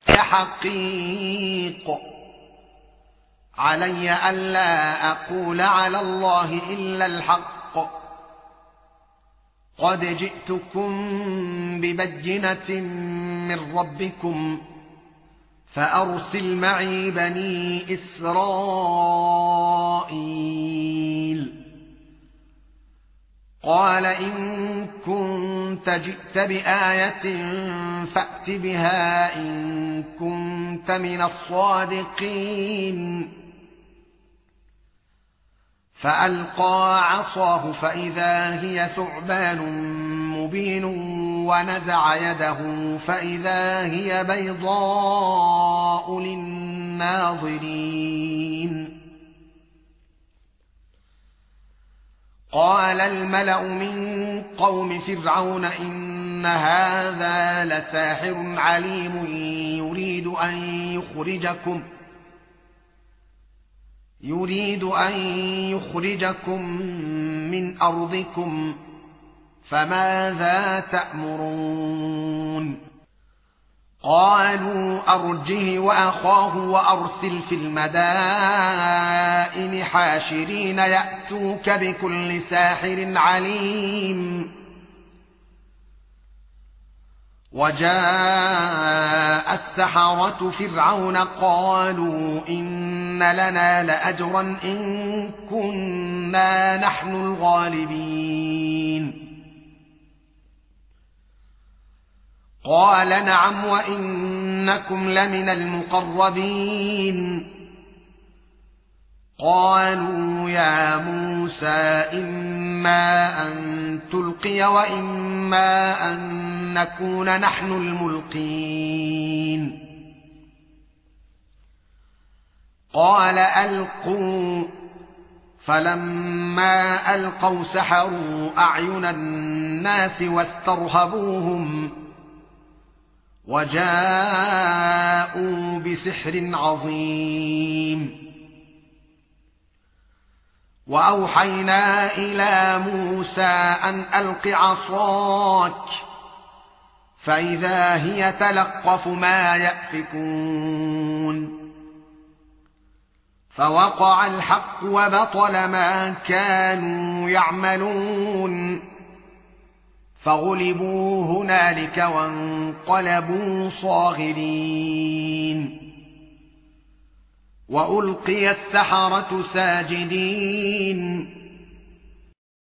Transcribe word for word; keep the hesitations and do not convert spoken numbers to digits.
حقيق علي ألا أقول على الله إلا الحق قد جئتكم ببينة من ربكم فأرسل معي بني إسرائيل قال إن كنت جئت بآية فأت بها إن كنت من الصادقين فألقى عصاه فإذا هي ثعبان مبين ونزع يده فإذا هي بيضاء للناظرين قال الملأ من قوم فرعون إن هذا لساحر عليم يريد أن يخرجكم يريد أن يخرجكم من أرضكم فماذا تأمرون قالوا أرجه وأخاه وأرسل في المدائن حاشرين يأتوك بكل ساحر عليم وجاء السحرة فرعون قالوا إن لنا لأجرا إن كنا نحن الغالبين قال نعم وإنكم لمن المقربين قالوا يا موسى إما أن تلقي وإما أن نكون نحن الملقين قال ألقوا فلما ألقوا سحروا أعين الناس واسترهبوهم وجاءوا بسحر عظيم وأوحينا إلى موسى أن ألق عصاك فإذا هي تلقف ما يأفكون فوقع الحق وبطل ما كانوا يعملون فغلبوا هنالك وانقلبوا صاغرين وألقي السحرة ساجدين